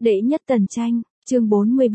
Đệ nhất Tần Tranh, chương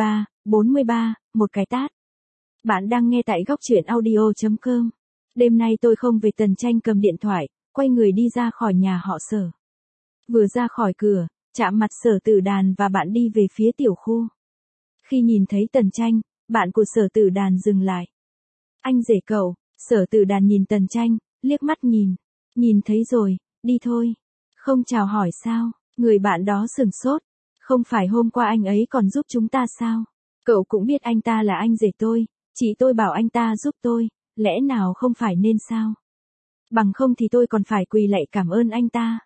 43, một cái tát. Bạn đang nghe tại góc truyện audio.com. Đêm nay tôi không về. Tần Tranh cầm điện thoại, quay người đi ra khỏi nhà họ Sở. Vừa ra khỏi cửa, chạm mặt Sở Tử Đàn và bạn đi về phía tiểu khu. Khi nhìn thấy Tần Tranh, bạn của Sở Tử Đàn dừng lại. Anh rể cậu. Sở Tử Đàn nhìn Tần Tranh, liếc mắt nhìn thấy rồi, đi thôi. Không chào hỏi sao? Người bạn đó sửng sốt. Không phải hôm qua anh ấy còn giúp chúng ta sao? Cậu cũng biết anh ta là anh rể tôi, chị tôi bảo anh ta giúp tôi, lẽ nào không phải nên sao? Bằng không thì tôi còn phải quỳ lạy cảm ơn anh ta.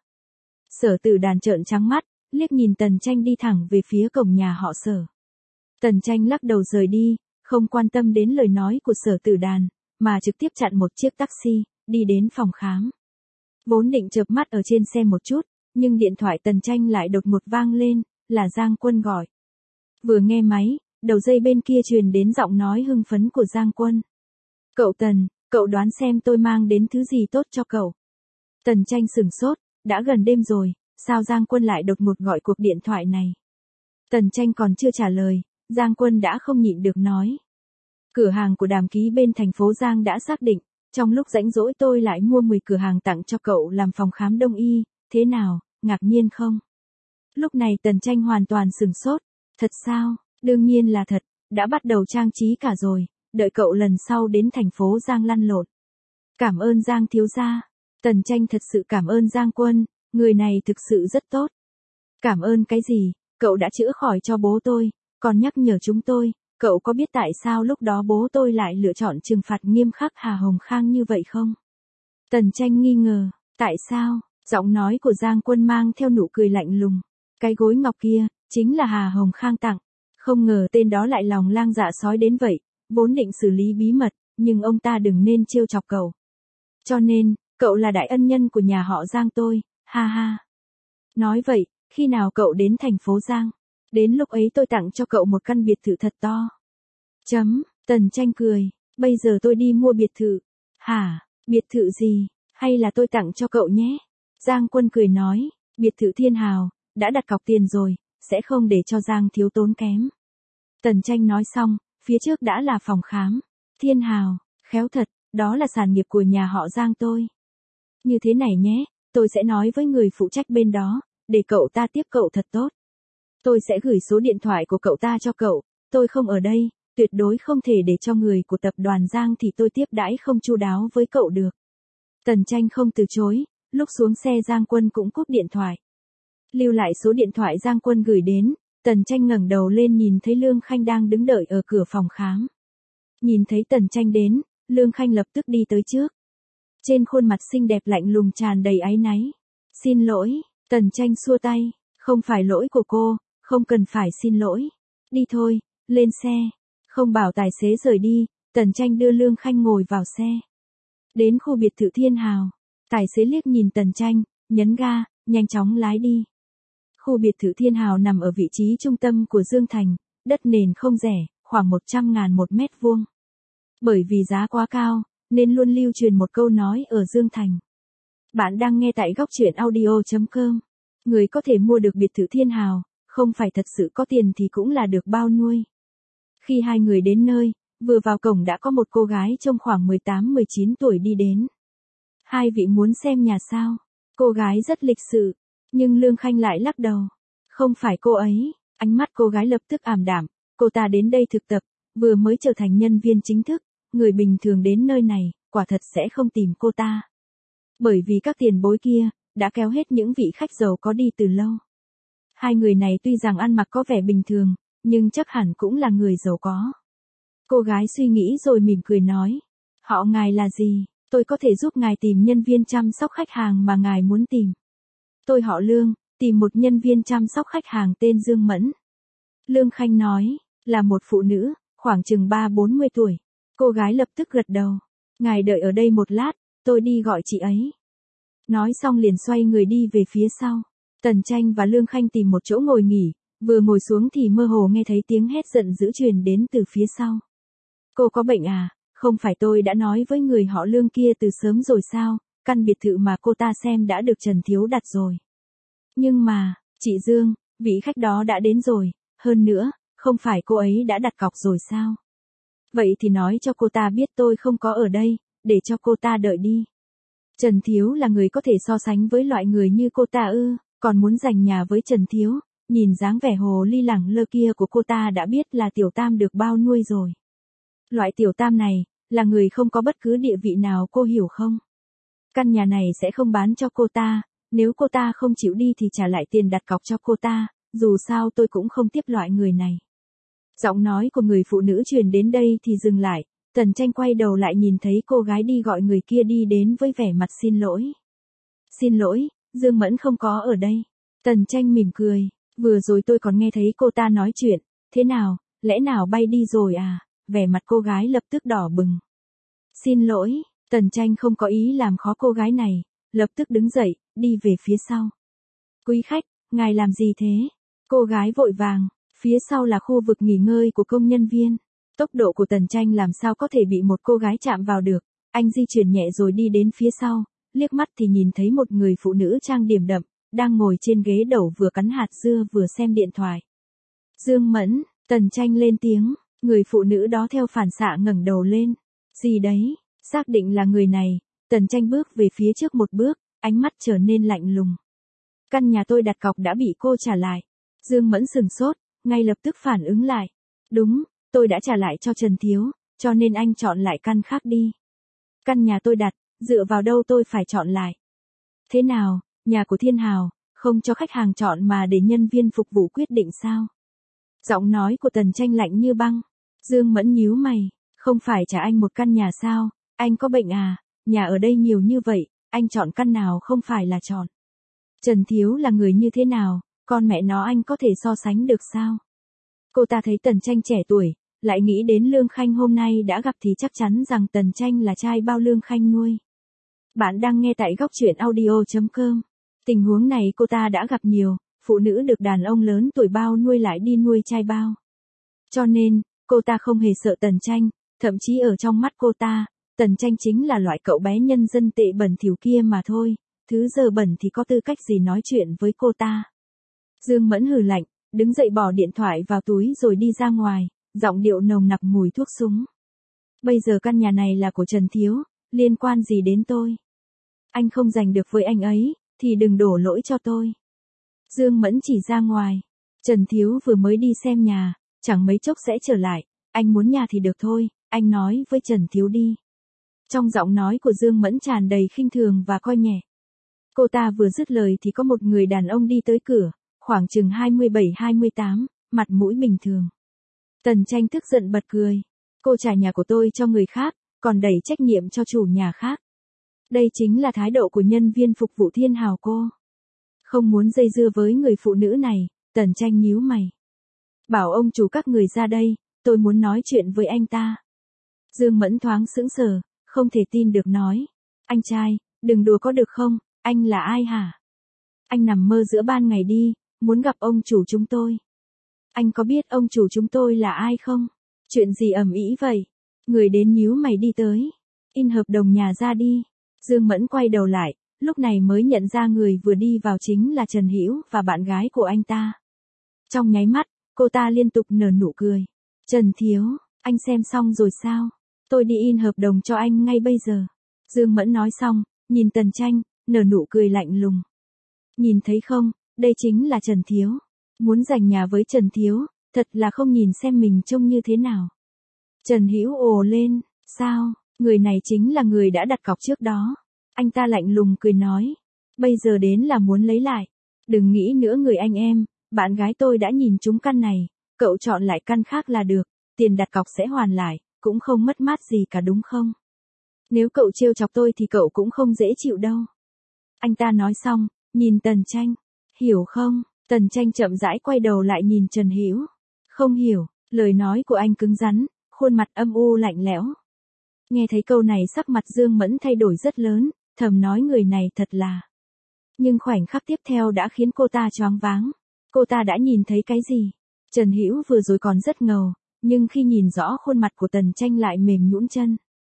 Sở Tử Đàn trợn trắng mắt, liếc nhìn Tần Tranh đi thẳng về phía cổng nhà họ Sở. Tần Tranh lắc đầu rời đi, không quan tâm đến lời nói của Sở Tử Đàn, mà trực tiếp chặn một chiếc taxi, đi đến phòng khám. Vốn định chợp mắt ở trên xe một chút, nhưng điện thoại Tần Tranh lại đột ngột vang lên, là Giang Quân gọi. Vừa nghe máy, đầu dây bên kia truyền đến giọng nói hưng phấn của Giang Quân. Cậu Tần, cậu đoán xem tôi mang đến thứ gì tốt cho cậu. Tần Tranh sửng sốt, đã gần đêm rồi, sao Giang Quân lại đột ngột gọi cuộc điện thoại này? Tần Tranh còn chưa trả lời, Giang Quân đã không nhịn được nói. Cửa hàng của Đàm Ký bên thành phố Giang đã xác định, trong lúc rảnh rỗi tôi lại mua 10 cửa hàng tặng cho cậu làm phòng khám đông y, thế nào, ngạc nhiên không? Lúc này Tần Tranh hoàn toàn sửng sốt. Thật sao? Đương nhiên là thật, đã bắt đầu trang trí cả rồi, đợi cậu lần sau đến thành phố Giang lăn lộn. Cảm ơn Giang thiếu gia. Tần Tranh thật sự cảm ơn Giang Quân, người này thực sự rất tốt. Cảm ơn cái gì, cậu đã chữa khỏi cho bố tôi, còn nhắc nhở chúng tôi, cậu có biết tại sao lúc đó bố tôi lại lựa chọn trừng phạt nghiêm khắc Hà Hồng Khang như vậy không? Tần Tranh nghi ngờ, tại sao? Giọng nói của Giang Quân mang theo nụ cười lạnh lùng. Cái gối ngọc kia, chính là Hà Hồng Khang tặng. Không ngờ tên đó lại lòng lang dạ sói đến vậy, vốn định xử lý bí mật, nhưng ông ta đừng nên trêu chọc cậu. Cho nên, cậu là đại ân nhân của nhà họ Giang tôi, ha ha. Nói vậy, khi nào cậu đến thành phố Giang? Đến lúc ấy tôi tặng cho cậu một căn biệt thự thật to. Tần Tranh cười, bây giờ tôi đi mua biệt thự. Hả, biệt thự gì, hay là tôi tặng cho cậu nhé? Giang Quân cười nói, biệt thự Thiên Hào, đã đặt cọc tiền rồi, sẽ không để cho Giang thiếu tốn kém. Tần Tranh nói xong, phía trước đã là phòng khám. Thiên Hào, khéo thật, đó là sản nghiệp của nhà họ Giang tôi. Như thế này nhé, tôi sẽ nói với người phụ trách bên đó, để cậu ta tiếp cậu thật tốt. Tôi sẽ gửi số điện thoại của cậu ta cho cậu, tôi không ở đây, tuyệt đối không thể để cho người của tập đoàn Giang thì tôi tiếp đãi không chu đáo với cậu được. Tần Tranh không từ chối, lúc xuống xe Giang Quân cũng cúp điện thoại. Lưu lại số điện thoại Giang Quân gửi đến, Tần Tranh ngẩng đầu lên nhìn thấy Lương Khanh đang đứng đợi ở cửa phòng khám. Nhìn thấy Tần Tranh đến, Lương Khanh lập tức đi tới trước. Trên khuôn mặt xinh đẹp lạnh lùng tràn đầy áy náy. Xin lỗi, Tần Tranh xua tay, không phải lỗi của cô, không cần phải xin lỗi. Đi thôi, lên xe. Không bảo tài xế rời đi, Tần Tranh đưa Lương Khanh ngồi vào xe. Đến khu biệt thự Thiên Hào, tài xế liếc nhìn Tần Tranh, nhấn ga, nhanh chóng lái đi. Khu biệt thự Thiên Hào nằm ở vị trí trung tâm của Dương Thành, đất nền không rẻ, khoảng 100.000 một mét vuông. Bởi vì giá quá cao, nên luôn lưu truyền một câu nói ở Dương Thành. Bạn đang nghe tại góc truyện audio.com. Người có thể mua được biệt thự Thiên Hào, không phải thật sự có tiền thì cũng là được bao nuôi. Khi hai người đến nơi, vừa vào cổng đã có một cô gái trông khoảng 18-19 tuổi đi đến. Hai vị muốn xem nhà sao? Cô gái rất lịch sự, nhưng Lương Khanh lại lắc đầu. Không phải cô ấy, ánh mắt cô gái lập tức ảm đạm, cô ta đến đây thực tập, vừa mới trở thành nhân viên chính thức, người bình thường đến nơi này, quả thật sẽ không tìm cô ta. Bởi vì các tiền bối kia, đã kéo hết những vị khách giàu có đi từ lâu. Hai người này tuy rằng ăn mặc có vẻ bình thường, nhưng chắc hẳn cũng là người giàu có. Cô gái suy nghĩ rồi mỉm cười nói, họ ngài là gì, tôi có thể giúp ngài tìm nhân viên chăm sóc khách hàng mà ngài muốn tìm. Tôi họ Lương, tìm một nhân viên chăm sóc khách hàng tên Dương Mẫn. Lương Khanh nói, là một phụ nữ, khoảng chừng 30-40 tuổi. Cô gái lập tức gật đầu. Ngài đợi ở đây một lát, tôi đi gọi chị ấy. Nói xong liền xoay người đi về phía sau. Tần Tranh và Lương Khanh tìm một chỗ ngồi nghỉ, vừa ngồi xuống thì mơ hồ nghe thấy tiếng hét giận dữ truyền đến từ phía sau. Cô có bệnh à, không phải tôi đã nói với người họ Lương kia từ sớm rồi sao, căn biệt thự mà cô ta xem đã được Trần Thiếu đặt rồi. Nhưng mà, chị Dương, vị khách đó đã đến rồi, hơn nữa, không phải cô ấy đã đặt cọc rồi sao? Vậy thì nói cho cô ta biết tôi không có ở đây, để cho cô ta đợi đi. Trần Thiếu là người có thể so sánh với loại người như cô ta ư, còn muốn giành nhà với Trần Thiếu, nhìn dáng vẻ hồ ly lẳng lơ kia của cô ta đã biết là tiểu tam được bao nuôi rồi. Loại tiểu tam này, là người không có bất cứ địa vị nào, cô hiểu không? Căn nhà này sẽ không bán cho cô ta, nếu cô ta không chịu đi thì trả lại tiền đặt cọc cho cô ta, dù sao tôi cũng không tiếp loại người này. Giọng nói của người phụ nữ truyền đến đây thì dừng lại, Tần Tranh quay đầu lại nhìn thấy cô gái đi gọi người kia đi đến với vẻ mặt xin lỗi. Xin lỗi, Dương Mẫn không có ở đây. Tần Tranh mỉm cười, vừa rồi tôi còn nghe thấy cô ta nói chuyện, thế nào, lẽ nào bay đi rồi à? Vẻ mặt cô gái lập tức đỏ bừng. Xin lỗi, Tần Tranh không có ý làm khó cô gái này, lập tức đứng dậy, đi về phía sau. Quý khách, ngài làm gì thế? Cô gái vội vàng, phía sau là khu vực nghỉ ngơi của công nhân viên. Tốc độ của Tần Tranh làm sao có thể bị một cô gái chạm vào được, anh di chuyển nhẹ rồi đi đến phía sau, liếc mắt thì nhìn thấy một người phụ nữ trang điểm đậm, đang ngồi trên ghế đầu vừa cắn hạt dưa vừa xem điện thoại. Dương Mẫn, Tần Tranh lên tiếng, người phụ nữ đó theo phản xạ ngẩng đầu lên. Gì đấy, xác định là người này, Tần Tranh bước về phía trước một bước, ánh mắt trở nên lạnh lùng. Căn nhà tôi đặt cọc đã bị cô trả lại. Dương Mẫn sừng sốt, ngay lập tức phản ứng lại. Đúng, tôi đã trả lại cho Trần Thiếu, cho nên anh chọn lại căn khác đi. Căn nhà tôi đặt, dựa vào đâu tôi phải chọn lại? Thế nào, nhà của Thiên Hào, không cho khách hàng chọn mà để nhân viên phục vụ quyết định sao? Giọng nói của Tần Tranh lạnh như băng. Dương Mẫn nhíu mày, không phải trả anh một căn nhà sao? Anh có bệnh à? Nhà ở đây nhiều như vậy, anh chọn căn nào không phải là chọn? Trần Thiếu là người như thế nào, con mẹ nó anh có thể so sánh được sao? Cô ta thấy Tần Tranh trẻ tuổi, lại nghĩ đến Lương Khanh hôm nay đã gặp thì chắc chắn rằng Tần Tranh là trai bao Lương Khanh nuôi. Bạn đang nghe tại góc truyện audio.com. Tình huống này cô ta đã gặp nhiều, phụ nữ được đàn ông lớn tuổi bao nuôi lại đi nuôi trai bao. Cho nên, cô ta không hề sợ Tần Tranh, thậm chí ở trong mắt cô ta, Tần Tranh chính là loại cậu bé nhân dân tệ bẩn thỉu kia mà thôi, thứ dơ bẩn thì có tư cách gì nói chuyện với cô ta. Dương Mẫn hừ lạnh, đứng dậy bỏ điện thoại vào túi rồi đi ra ngoài, giọng điệu nồng nặc mùi thuốc súng. Bây giờ căn nhà này là của Trần Thiếu, liên quan gì đến tôi? Anh không giành được với anh ấy, thì đừng đổ lỗi cho tôi. Dương Mẫn chỉ ra ngoài. Trần Thiếu vừa mới đi xem nhà, chẳng mấy chốc sẽ trở lại, anh muốn nhà thì được thôi, anh nói với Trần Thiếu đi. Trong giọng nói của Dương Mẫn tràn đầy khinh thường và coi nhẹ. Cô ta vừa dứt lời thì có một người đàn ông đi tới cửa, khoảng chừng 27-28, mặt mũi bình thường. Tần Tranh tức giận bật cười. Cô trả nhà của tôi cho người khác, còn đẩy trách nhiệm cho chủ nhà khác. Đây chính là thái độ của nhân viên phục vụ Thiên Hào cô. Không muốn dây dưa với người phụ nữ này, Tần Tranh nhíu mày. Bảo ông chủ các người ra đây, tôi muốn nói chuyện với anh ta. Dương Mẫn thoáng sững sờ, không thể tin được nói. Anh trai, đừng đùa có được không, anh là ai hả? Anh nằm mơ giữa ban ngày đi, muốn gặp ông chủ chúng tôi. Anh có biết ông chủ chúng tôi là ai không? Chuyện gì ầm ĩ vậy? Người đến nhíu mày đi tới. In hợp đồng nhà ra đi. Dương Mẫn quay đầu lại, lúc này mới nhận ra người vừa đi vào chính là Trần Hữu và bạn gái của anh ta. Trong nháy mắt, cô ta liên tục nở nụ cười. Trần Thiếu, anh xem xong rồi sao? Tôi đi in hợp đồng cho anh ngay bây giờ. Dương Mẫn nói xong, nhìn Tần Tranh, nở nụ cười lạnh lùng. Nhìn thấy không, đây chính là Trần Thiếu. Muốn giành nhà với Trần Thiếu, thật là không nhìn xem mình trông như thế nào. Trần Hữu ồ lên, sao, người này chính là người đã đặt cọc trước đó. Anh ta lạnh lùng cười nói, bây giờ đến là muốn lấy lại. Đừng nghĩ nữa người anh em, bạn gái tôi đã nhìn trúng căn này, cậu chọn lại căn khác là được, tiền đặt cọc sẽ hoàn lại, cũng không mất mát gì cả đúng không? Nếu cậu trêu chọc tôi thì cậu cũng không dễ chịu đâu. Anh ta nói xong, nhìn Tần Tranh, hiểu không? Tần Tranh chậm rãi quay đầu lại nhìn Trần Hữu. Không hiểu, lời nói của anh cứng rắn, khuôn mặt âm u lạnh lẽo. Nghe thấy câu này sắc mặt Dương Mẫn thay đổi rất lớn, thầm nói người này thật là. Nhưng khoảnh khắc tiếp theo đã khiến cô ta choáng váng. Cô ta đã nhìn thấy cái gì? Trần Hữu vừa rồi còn rất ngầu, nhưng khi nhìn rõ khuôn mặt của Tần Tranh lại mềm nhũn chân.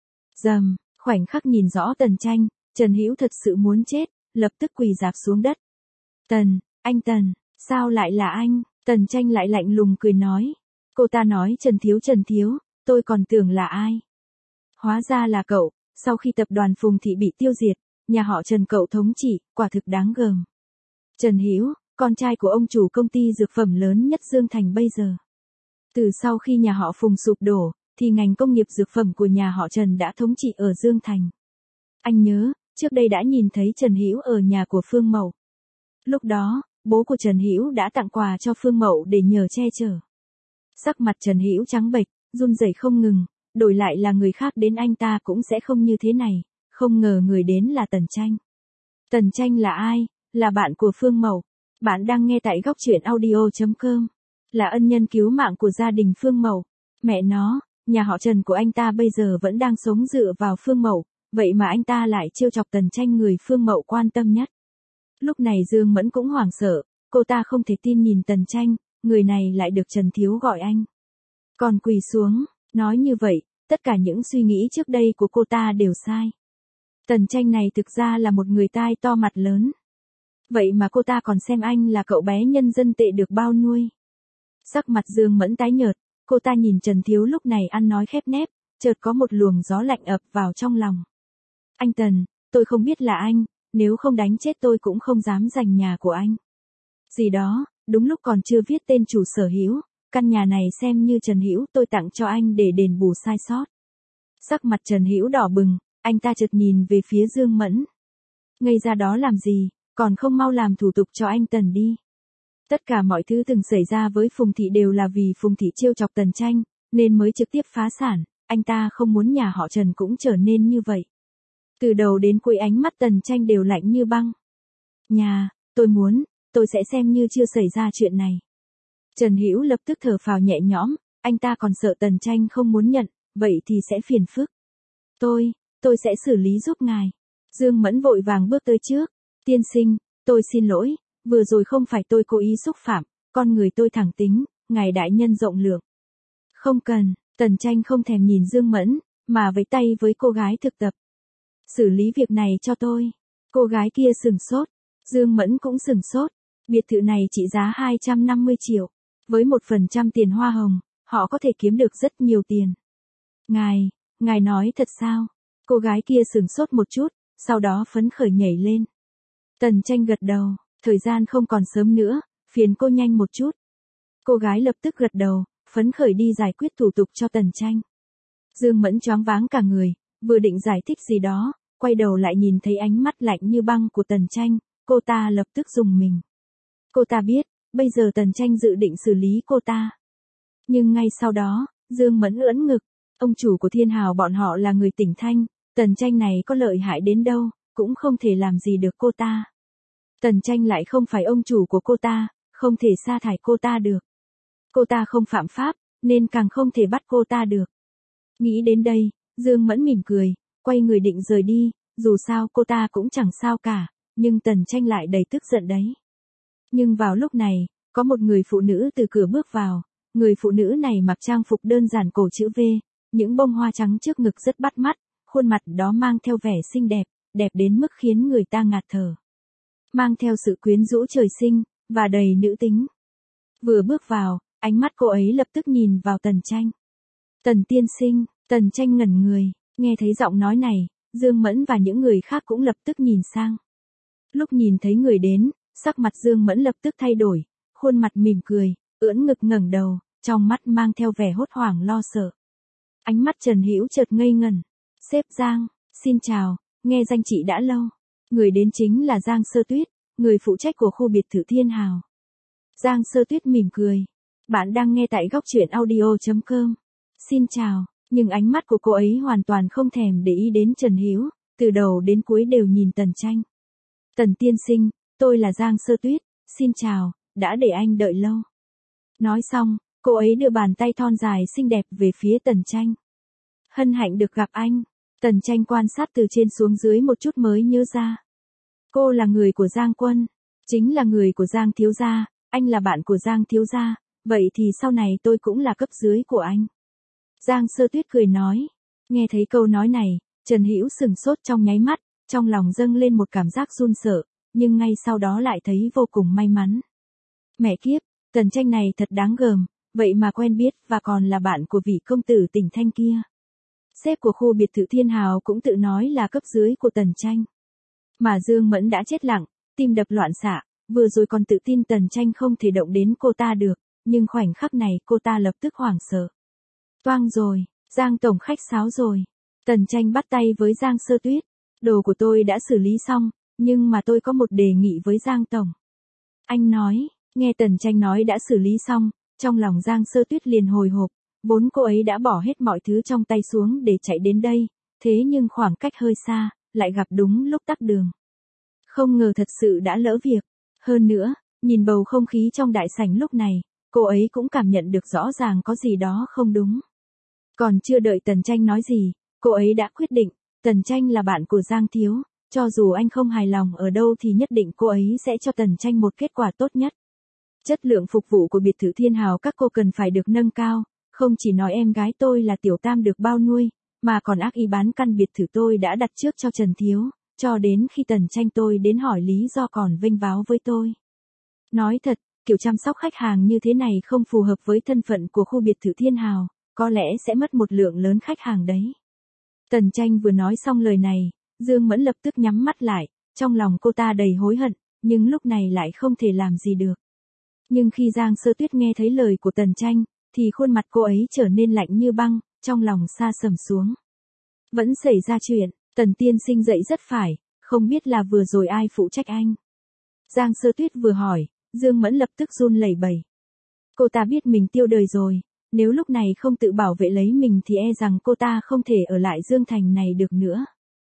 Rầm, khoảnh khắc nhìn rõ Tần Tranh, Trần Hữu thật sự muốn chết, lập tức quỳ rạp xuống đất. Tần, anh Tần, Sao lại là anh? Tần Tranh lại lạnh lùng cười nói. Cô ta nói Trần Thiếu, tôi còn tưởng là ai. Hóa ra là cậu, sau khi tập đoàn Phùng Thị bị tiêu diệt, nhà họ Trần cậu thống trị, quả thực đáng gờm. Trần Hữu, con trai của ông chủ công ty dược phẩm lớn nhất Dương Thành bây giờ. Từ sau khi nhà họ Phùng sụp đổ, thì ngành công nghiệp dược phẩm của nhà họ Trần đã thống trị ở Dương Thành. Anh nhớ, trước đây đã nhìn thấy Trần Hữu ở nhà của Phương Mậu. Lúc đó, bố của Trần Hữu đã tặng quà cho Phương Mậu để nhờ che chở. Sắc mặt Trần Hữu trắng bệch, run rẩy không ngừng, đổi lại là người khác đến anh ta cũng sẽ không như thế này, không ngờ người đến là Tần Tranh. Tần Tranh là ai? Là bạn của Phương Mậu. Bạn đang nghe tại góc truyện audio.com. Là ân nhân cứu mạng của gia đình Phương Mậu. Mẹ nó, nhà họ Trần của anh ta bây giờ vẫn đang sống dựa vào Phương Mậu, vậy mà anh ta lại trêu chọc Tần Tranh người Phương Mậu quan tâm nhất. Lúc này Dương Mẫn cũng hoảng sợ, cô ta không thể tin nhìn Tần Tranh, người này lại được Trần Thiếu gọi anh. Còn quỳ xuống, nói như vậy, tất cả những suy nghĩ trước đây của cô ta đều sai. Tần Tranh này thực ra là một người tai to mặt lớn. Vậy mà cô ta còn xem anh là cậu bé nhân dân tệ được bao nuôi. Sắc mặt Dương Mẫn tái nhợt, cô ta nhìn Trần Thiếu lúc này ăn nói khép nép, chợt có một luồng gió lạnh ập vào trong lòng. Anh Tần, tôi không biết là anh, nếu không đánh chết tôi cũng không dám giành nhà của anh. Gì đó, đúng lúc còn chưa viết tên chủ sở hữu, căn nhà này xem như Trần Hữu tôi tặng cho anh để đền bù sai sót. Sắc mặt Trần Hữu đỏ bừng, anh ta chợt nhìn về phía Dương Mẫn. Ngây ra đó làm gì, còn không mau làm thủ tục cho anh Tần đi. Tất cả mọi thứ từng xảy ra với Phùng Thị đều là vì Phùng Thị trêu chọc Tần Tranh, nên mới trực tiếp phá sản, anh ta không muốn nhà họ Trần cũng trở nên như vậy. Từ đầu đến cuối ánh mắt Tần Tranh đều lạnh như băng. Nhà, tôi sẽ xem như chưa xảy ra chuyện này. Trần Hữu lập tức thở phào nhẹ nhõm, anh ta còn sợ Tần Tranh không muốn nhận, vậy thì sẽ phiền phức. Tôi sẽ xử lý giúp ngài. Dương Mẫn vội vàng bước tới trước. Tiên sinh, tôi xin lỗi, vừa rồi không phải tôi cố ý xúc phạm, con người tôi thẳng tính, ngài đại nhân rộng lượng. Không cần, Tần Tranh không thèm nhìn Dương Mẫn, mà vẫy tay với cô gái thực tập. Xử lý việc này cho tôi. Cô gái kia sửng sốt, Dương Mẫn cũng sửng sốt. Biệt thự này trị giá 250 triệu. Với 1% tiền hoa hồng, họ có thể kiếm được rất nhiều tiền. Ngài nói thật sao? Cô gái kia sửng sốt một chút, sau đó phấn khởi nhảy lên. Tần Tranh gật đầu, thời gian không còn sớm nữa, phiền cô nhanh một chút. Cô gái lập tức gật đầu, phấn khởi đi giải quyết thủ tục cho Tần Tranh. Dương Mẫn choáng váng cả người, vừa định giải thích gì đó, quay đầu lại nhìn thấy ánh mắt lạnh như băng của Tần Tranh, cô ta lập tức rùng mình. Cô ta biết, bây giờ Tần Tranh dự định xử lý cô ta. Nhưng ngay sau đó, Dương Mẫn ưỡn ngực, ông chủ của Thiên Hào bọn họ là người tỉnh Thanh, Tần Tranh này có lợi hại đến đâu, cũng không thể làm gì được cô ta. Tần Tranh lại không phải ông chủ của cô ta, không thể sa thải cô ta được. Cô ta không phạm pháp, nên càng không thể bắt cô ta được. Nghĩ đến đây, Dương Mẫn mỉm cười, quay người định rời đi, dù sao cô ta cũng chẳng sao cả, nhưng Tần Tranh lại đầy tức giận đấy. Nhưng vào lúc này, có một người phụ nữ từ cửa bước vào, người phụ nữ này mặc trang phục đơn giản cổ chữ V, những bông hoa trắng trước ngực rất bắt mắt, khuôn mặt đó mang theo vẻ xinh đẹp, đẹp đến mức khiến người ta ngạt thở. Mang theo sự quyến rũ trời sinh, và đầy nữ tính. Vừa bước vào, ánh mắt cô ấy lập tức nhìn vào Tần Tranh. Tần tiên sinh, Tần Tranh ngẩn người, nghe thấy giọng nói này, Dương Mẫn và những người khác cũng lập tức nhìn sang. Lúc nhìn thấy người đến, sắc mặt Dương Mẫn lập tức thay đổi, khuôn mặt mỉm cười, ưỡn ngực ngẩng đầu, trong mắt mang theo vẻ hốt hoảng lo sợ. Ánh mắt Trần Hữu chợt ngây ngẩn. Sếp Giang, xin chào, nghe danh chị đã lâu. Người đến chính là Giang Sơ Tuyết, người phụ trách của khu biệt thự Thiên Hào. Giang Sơ Tuyết mỉm cười. Bạn đang nghe tại góc truyện audio.com. Xin chào, nhưng ánh mắt của cô ấy hoàn toàn không thèm để ý đến Trần Hữu, từ đầu đến cuối đều nhìn Tần Tranh. Tần tiên sinh, tôi là Giang Sơ Tuyết, xin chào, đã để anh đợi lâu. Nói xong, cô ấy đưa bàn tay thon dài xinh đẹp về phía Tần Tranh. Hân hạnh được gặp anh. Tần Tranh quan sát từ trên xuống dưới một chút mới nhớ ra. Cô là người của Giang Quân, chính là người của Giang thiếu gia, anh là bạn của Giang thiếu gia, vậy thì sau này tôi cũng là cấp dưới của anh. Giang Sơ Tuyết cười nói. Nghe thấy câu nói này, Trần Hữu sửng sốt trong nháy mắt, trong lòng dâng lên một cảm giác run sợ, nhưng ngay sau đó lại thấy vô cùng may mắn. Mẹ kiếp, Tần Tranh này thật đáng gờm, vậy mà quen biết và còn là bạn của vị công tử tỉnh Thanh kia. Sếp của khu biệt thự Thiên Hào cũng tự nói là cấp dưới của Tần Tranh. Mà Dương Mẫn đã chết lặng, tim đập loạn xạ, vừa rồi còn tự tin Tần Tranh không thể động đến cô ta được, nhưng khoảnh khắc này cô ta lập tức hoảng sợ. Toang rồi, Giang tổng khách sáo rồi. Tần Tranh bắt tay với Giang Sơ Tuyết. Đồ của tôi đã xử lý xong, nhưng mà tôi có một đề nghị với Giang tổng. Anh nói, nghe Tần Tranh nói đã xử lý xong, trong lòng Giang Sơ Tuyết liền hồi hộp, vốn cô ấy đã bỏ hết mọi thứ trong tay xuống để chạy đến đây, thế nhưng khoảng cách hơi xa, lại gặp đúng lúc tắc đường. Không ngờ thật sự đã lỡ việc. Hơn nữa, nhìn bầu không khí trong đại sảnh lúc này, cô ấy cũng cảm nhận được rõ ràng có gì đó không đúng. Còn chưa đợi Tần Tranh nói gì, cô ấy đã quyết định, Tần Tranh là bạn của Giang Thiếu, cho dù anh không hài lòng ở đâu thì nhất định cô ấy sẽ cho Tần Tranh một kết quả tốt nhất. Chất lượng phục vụ của biệt thự Thiên Hào các cô cần phải được nâng cao, không chỉ nói em gái tôi là tiểu tam được bao nuôi, mà còn ác ý bán căn biệt thự tôi đã đặt trước cho Trần Thiếu, cho đến khi Tần Tranh tôi đến hỏi lý do còn vênh váo với tôi. Nói thật, kiểu chăm sóc khách hàng như thế này không phù hợp với thân phận của khu biệt thự Thiên Hào, có lẽ sẽ mất một lượng lớn khách hàng đấy. Tần Tranh vừa nói xong lời này, Dương Mẫn lập tức nhắm mắt lại, trong lòng cô ta đầy hối hận, nhưng lúc này lại không thể làm gì được. Nhưng khi Giang Sơ Tuyết nghe thấy lời của Tần Tranh, thì khuôn mặt cô ấy trở nên lạnh như băng, trong lòng sa sầm xuống. Vẫn xảy ra chuyện, Tần tiên sinh dậy rất phải, không biết là vừa rồi ai phụ trách anh. Giang Sơ Tuyết vừa hỏi, Dương Mẫn lập tức run lẩy bẩy. Cô ta biết mình tiêu đời rồi, nếu lúc này không tự bảo vệ lấy mình thì e rằng cô ta không thể ở lại Dương Thành này được nữa.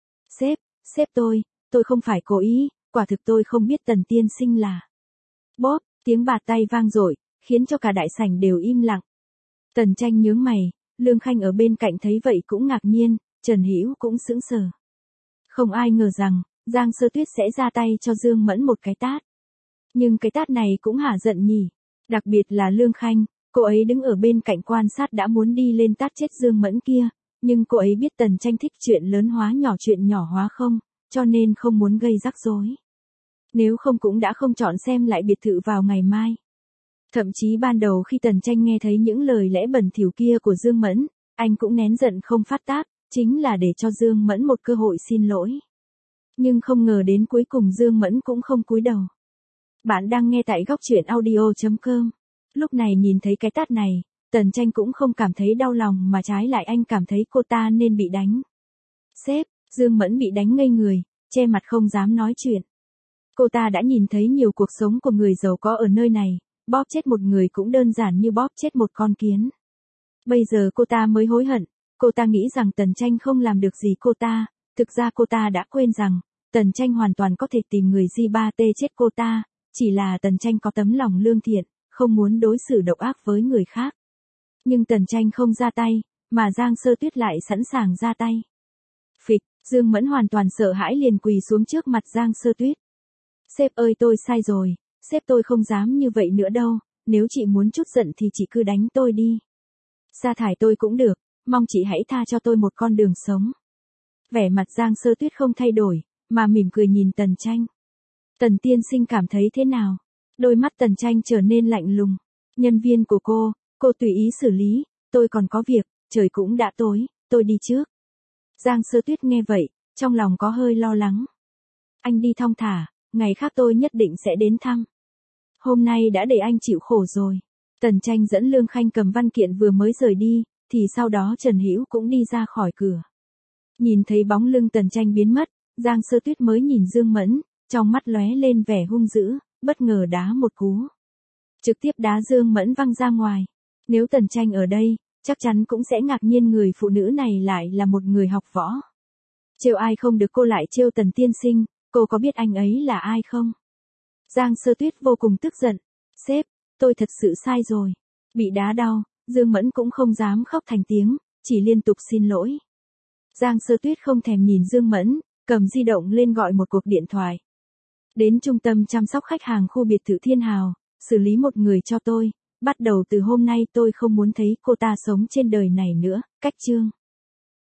Sếp tôi không phải cố ý, quả thực tôi không biết Tần tiên sinh là. Bóp, tiếng bạt tay vang dội, khiến cho cả đại sảnh đều im lặng. Tần Tranh nhướng mày, Lương Khanh ở bên cạnh thấy vậy cũng ngạc nhiên, Trần Hữu cũng sững sờ. Không ai ngờ rằng, Giang Sơ Tuyết sẽ ra tay cho Dương Mẫn một cái tát. Nhưng cái tát này cũng hả giận nhỉ, đặc biệt là Lương Khanh, cô ấy đứng ở bên cạnh quan sát đã muốn đi lên tát chết Dương Mẫn kia, nhưng cô ấy biết Tần Tranh thích chuyện lớn hóa nhỏ chuyện nhỏ hóa không, cho nên không muốn gây rắc rối. Nếu không cũng đã không chọn xem lại biệt thự vào ngày mai. Thậm chí ban đầu khi Tần Tranh nghe thấy những lời lẽ bẩn thỉu kia của Dương Mẫn, anh cũng nén giận không phát tác, chính là để cho Dương Mẫn một cơ hội xin lỗi. Nhưng không ngờ đến cuối cùng Dương Mẫn cũng không cúi đầu. Bạn đang nghe tại góc truyện audio.com. Lúc này nhìn thấy cái tát này, Tần Tranh cũng không cảm thấy đau lòng mà trái lại anh cảm thấy cô ta nên bị đánh. Sếp, Dương Mẫn bị đánh ngây người, che mặt không dám nói chuyện. Cô ta đã nhìn thấy nhiều cuộc sống của người giàu có ở nơi này, bóp chết một người cũng đơn giản như bóp chết một con kiến. Bây giờ cô ta mới hối hận, cô ta nghĩ rằng Tần Tranh không làm được gì cô ta, thực ra cô ta đã quên rằng, Tần Tranh hoàn toàn có thể tìm người G3T chết cô ta, chỉ là Tần Tranh có tấm lòng lương thiện, không muốn đối xử độc ác với người khác. Nhưng Tần Tranh không ra tay, mà Giang Sơ Tuyết lại sẵn sàng ra tay. Phịch, Dương Mẫn hoàn toàn sợ hãi liền quỳ xuống trước mặt Giang Sơ Tuyết. Sếp ơi tôi sai rồi, sếp tôi không dám như vậy nữa đâu, nếu chị muốn chút giận thì chị cứ đánh tôi đi. Sa thải tôi cũng được, mong chị hãy tha cho tôi một con đường sống. Vẻ mặt Giang Sơ Tuyết không thay đổi, mà mỉm cười nhìn Tần Tranh. Tần tiên sinh cảm thấy thế nào? Đôi mắt Tần Tranh trở nên lạnh lùng. Nhân viên của cô tùy ý xử lý, tôi còn có việc, trời cũng đã tối, tôi đi trước. Giang Sơ Tuyết nghe vậy, trong lòng có hơi lo lắng. Anh đi thong thả, ngày khác tôi nhất định sẽ đến thăm. Hôm nay đã để anh chịu khổ rồi. Tần Tranh dẫn Lương Khanh cầm văn kiện vừa mới rời đi, thì sau đó Trần Hữu cũng đi ra khỏi cửa. Nhìn thấy bóng lưng Tần Tranh biến mất, Giang Sơ Tuyết mới nhìn Dương Mẫn, trong mắt lóe lên vẻ hung dữ, bất ngờ đá một cú. Trực tiếp đá Dương Mẫn văng ra ngoài. Nếu Tần Tranh ở đây, chắc chắn cũng sẽ ngạc nhiên người phụ nữ này lại là một người học võ. Trêu ai không được cô lại trêu Tần tiên sinh, cô có biết anh ấy là ai không? Giang Sơ Tuyết vô cùng tức giận. Sếp, tôi thật sự sai rồi. Bị đá đau, Dương Mẫn cũng không dám khóc thành tiếng, chỉ liên tục xin lỗi. Giang Sơ Tuyết không thèm nhìn Dương Mẫn, cầm di động lên gọi một cuộc điện thoại. Đến trung tâm chăm sóc khách hàng khu biệt thự Thiên Hào, xử lý một người cho tôi. Bắt đầu từ hôm nay tôi không muốn thấy cô ta sống trên đời này nữa, cách chương.